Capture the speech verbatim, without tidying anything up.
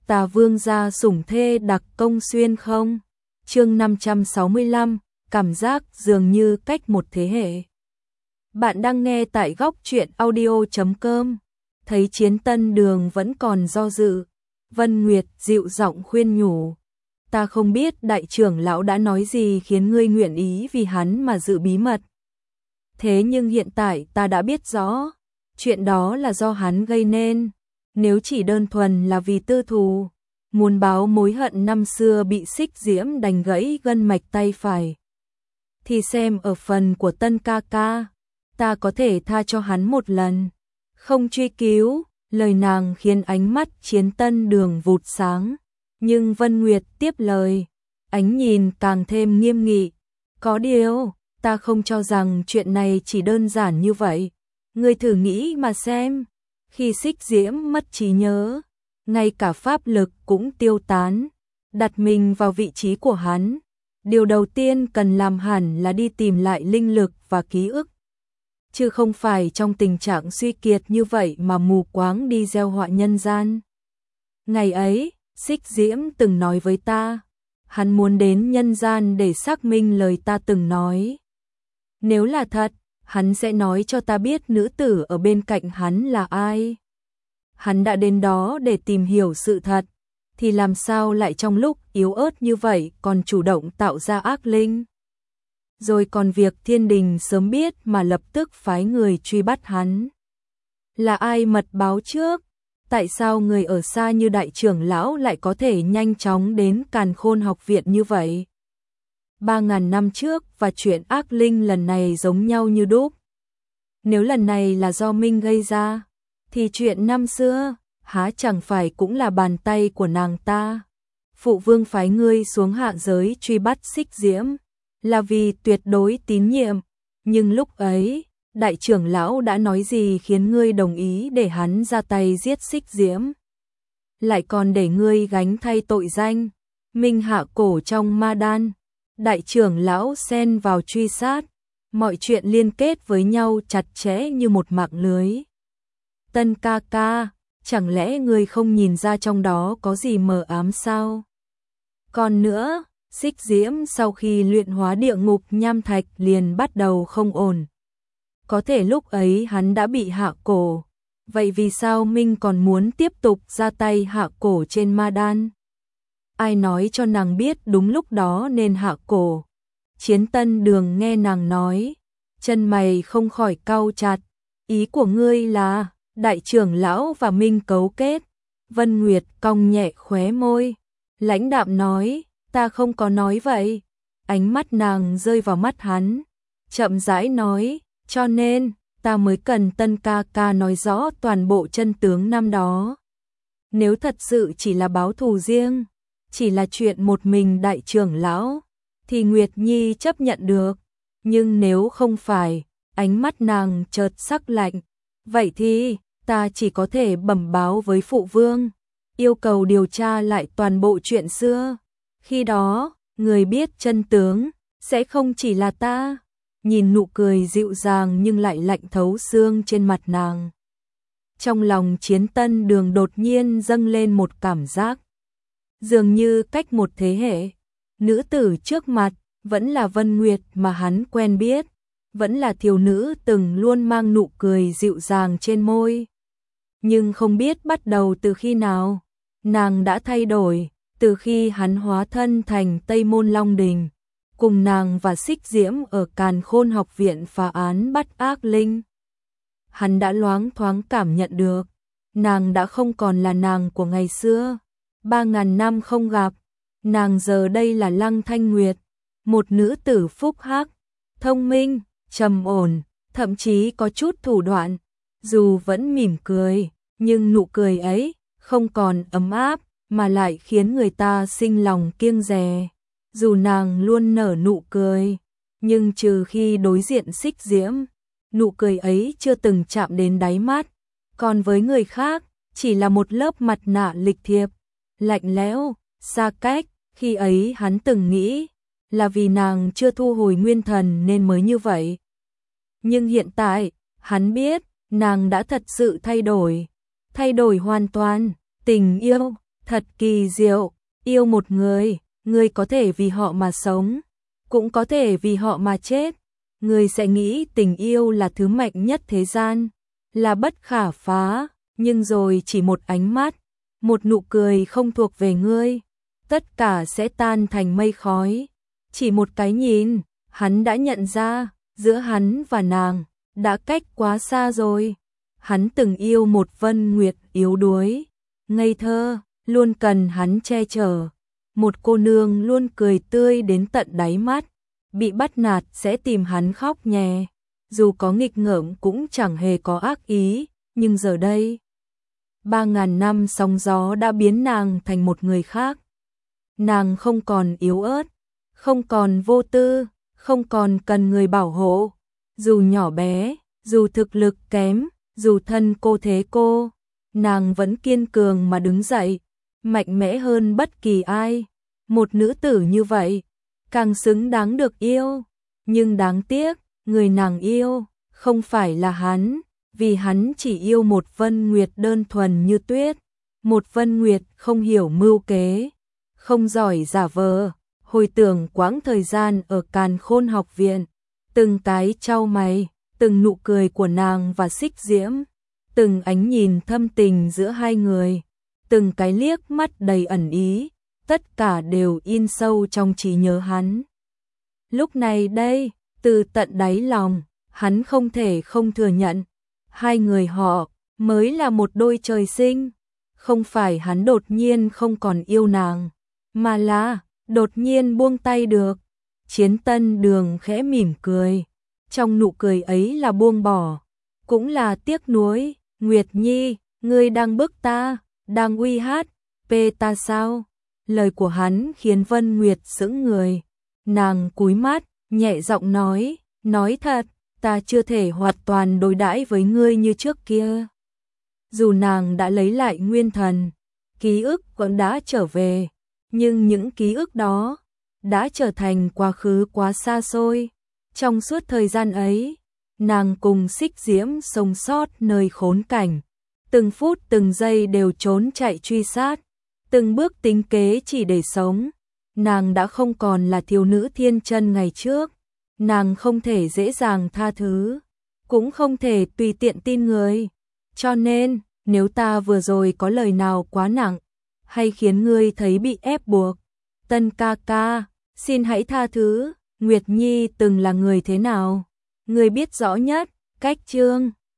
ta vương gia sủng thê đặc công xuyên không? Chương năm trăm sáu mươi lăm, cảm giác dường như cách một thế hệ. Bạn đang nghe tại góc truyện audio chấm com. Thấy Chiến Tân Đường vẫn còn do dự, Vân Nguyệt dịu giọng khuyên nhủ. Ta không biết đại trưởng lão đã nói gì khiến ngươi nguyện ý vì hắn mà giữ bí mật. Thế nhưng hiện tại ta đã biết rõ, chuyện đó là do hắn gây nên. Nếu chỉ đơn thuần là vì tư thù, muốn báo mối hận năm xưa bị Xích Diễm đánh gãy gân mạch tay phải, thì xem ở phần của Tân ca ca, ta có thể tha cho hắn một lần, không truy cứu. Lời nàng khiến ánh mắt Chiến Tân Đường vụt sáng, nhưng Vân Nguyệt tiếp lời, ánh nhìn càng thêm nghiêm nghị. Có điều, ta không cho rằng chuyện này chỉ đơn giản như vậy. Ngươi thử nghĩ mà xem, khi Xích Diễm mất trí nhớ, ngay cả pháp lực cũng tiêu tán, đặt mình vào vị trí của hắn, điều đầu tiên cần làm hẳn là đi tìm lại linh lực và ký ức, chứ không phải trong tình trạng suy kiệt như vậy mà mù quáng đi gieo họa nhân gian. Ngày ấy, Xích Diễm từng nói với ta, hắn muốn đến nhân gian để xác minh lời ta từng nói. Nếu là thật, hắn sẽ nói cho ta biết nữ tử ở bên cạnh hắn là ai. Hắn đã đến đó để tìm hiểu sự thật, thì làm sao lại trong lúc yếu ớt như vậy còn chủ động tạo ra ác linh. Rồi còn việc thiên đình sớm biết mà lập tức phái người truy bắt hắn. Là ai mật báo trước? Tại sao người ở xa như đại trưởng lão lại có thể nhanh chóng đến Càn Khôn học viện như vậy? Ba ngàn năm trước và chuyện ác linh lần này giống nhau như đúc. Nếu lần này là do Minh gây ra, thì chuyện năm xưa, há chẳng phải cũng là bàn tay của nàng ta. Phụ vương phái ngươi xuống hạ giới truy bắt Xích Diễm, là vì tuyệt đối tín nhiệm. Nhưng lúc ấy, đại trưởng lão đã nói gì khiến ngươi đồng ý để hắn ra tay giết Xích Diễm? Lại còn để ngươi gánh thay tội danh Minh hạ cổ trong ma đan. Đại trưởng lão xen vào truy sát, mọi chuyện liên kết với nhau chặt chẽ như một mạng lưới. Tân ca ca, chẳng lẽ ngươi không nhìn ra trong đó có gì mờ ám sao? Còn nữa, Xích Diễm sau khi luyện hóa địa ngục nham thạch liền bắt đầu không ổn. Có thể lúc ấy hắn đã bị hạ cổ, vậy vì sao Minh còn muốn tiếp tục ra tay hạ cổ trên ma đan? Ai nói cho nàng biết đúng lúc đó nên hạ cổ? Chiến Tân Đường nghe nàng nói, chân mày không khỏi cau chặt. Ý của ngươi là đại trưởng lão và Minh cấu kết? Vân Nguyệt cong nhẹ khóe môi, lãnh đạm nói, ta không có nói vậy. Ánh mắt nàng rơi vào mắt hắn, chậm rãi nói, cho nên ta mới cần Tân ca ca nói rõ toàn bộ chân tướng năm đó. Nếu thật sự chỉ là báo thù riêng, chỉ là chuyện một mình đại trưởng lão, thì Nguyệt Nhi chấp nhận được. Nhưng nếu không phải, ánh mắt nàng chợt sắc lạnh, vậy thì ta chỉ có thể bẩm báo với phụ vương, yêu cầu điều tra lại toàn bộ chuyện xưa. Khi đó, người biết chân tướng sẽ không chỉ là ta. Nhìn nụ cười dịu dàng nhưng lại lạnh thấu xương trên mặt nàng, trong lòng Chiến Tân Đường đột nhiên dâng lên một cảm giác, dường như cách một thế hệ, nữ tử trước mặt vẫn là Vân Nguyệt mà hắn quen biết, vẫn là thiếu nữ từng luôn mang nụ cười dịu dàng trên môi. Nhưng không biết bắt đầu từ khi nào, nàng đã thay đổi. Từ khi hắn hóa thân thành Tây Môn Long Đình, cùng nàng và Xích Diễm ở Càn Khôn học viện phá án bắt ác linh, hắn đã loáng thoáng cảm nhận được, nàng đã không còn là nàng của ngày xưa. Ba ngàn năm không gặp, nàng giờ đây là Lăng Thanh Nguyệt, một nữ tử phúc hắc, thông minh, trầm ổn, thậm chí có chút thủ đoạn. Dù vẫn mỉm cười, nhưng nụ cười ấy không còn ấm áp, mà lại khiến người ta sinh lòng kiêng dè. Dù nàng luôn nở nụ cười, nhưng trừ khi đối diện Xích Diễm, nụ cười ấy chưa từng chạm đến đáy mắt. Còn với người khác, chỉ là một lớp mặt nạ lịch thiệp, lạnh lẽo, xa cách. Khi ấy hắn từng nghĩ là vì nàng chưa thu hồi nguyên thần nên mới như vậy. Nhưng hiện tại, hắn biết nàng đã thật sự thay đổi, thay đổi hoàn toàn. Tình yêu, Thật kỳ diệu, yêu một người, ngươi có thể vì họ mà sống, cũng có thể vì họ mà chết. Ngươi sẽ nghĩ tình yêu là thứ mạnh nhất thế gian, là bất khả phá, nhưng rồi chỉ một ánh mắt, một nụ cười không thuộc về ngươi, tất cả sẽ tan thành mây khói. Chỉ một cái nhìn, hắn đã nhận ra, giữa hắn và nàng, đã cách quá xa rồi. Hắn từng yêu một Vân Nguyệt yếu đuối, ngây thơ, luôn cần hắn che chở. Một cô nương luôn cười tươi đến tận đáy mắt, bị bắt nạt sẽ tìm hắn khóc nhè. Dù có nghịch ngợm cũng chẳng hề có ác ý, nhưng giờ đây, ba ngàn năm sóng gió đã biến nàng thành một người khác. Nàng không còn yếu ớt, không còn vô tư, không còn cần người bảo hộ. Dù nhỏ bé, dù thực lực kém, dù thân cô thế cô, nàng vẫn kiên cường mà đứng dậy, mạnh mẽ hơn bất kỳ ai. Một nữ tử như vậy, càng xứng đáng được yêu. Nhưng đáng tiếc, người nàng yêu, không phải là hắn, vì hắn chỉ yêu một Vân Nguyệt đơn thuần như tuyết. Một Vân Nguyệt không hiểu mưu kế, không giỏi giả vờ. Hồi tưởng quãng thời gian ở Càn Khôn học viện, từng cái chau mày, từng nụ cười của nàng và Xích Diễm, từng ánh nhìn thâm tình giữa hai người, từng cái liếc mắt đầy ẩn ý, tất cả đều in sâu trong trí nhớ hắn. Lúc này đây, từ tận đáy lòng, hắn không thể không thừa nhận, hai người họ mới là một đôi trời sinh. Không phải hắn đột nhiên không còn yêu nàng, mà là đột nhiên buông tay được. Chiến Tân Đường khẽ mỉm cười, trong nụ cười ấy là buông bỏ, cũng là tiếc nuối. Nguyệt Nhi, ngươi đang bức ta, đang uy hát pê ta sao? Lời của hắn khiến Vân Nguyệt sững người. Nàng cúi mắt, nhẹ giọng nói, nói thật, ta chưa thể hoàn toàn đối đãi với ngươi như trước kia. Dù nàng đã lấy lại nguyên thần, ký ức vẫn đã trở về, nhưng những ký ức đó đã trở thành quá khứ quá xa xôi. Trong suốt thời gian ấy, nàng cùng Xích Diễm sống sót nơi khốn cảnh, từng phút từng giây đều trốn chạy truy sát, từng bước tính kế chỉ để sống. Nàng đã không còn là thiếu nữ thiên chân ngày trước, nàng không thể dễ dàng tha thứ, cũng không thể tùy tiện tin người. Cho nên, nếu ta vừa rồi có lời nào quá nặng, hay khiến ngươi thấy bị ép buộc, Tân ca ca, xin hãy tha thứ. Nguyệt Nhi từng là người thế nào, ngươi biết rõ nhất. Cách chương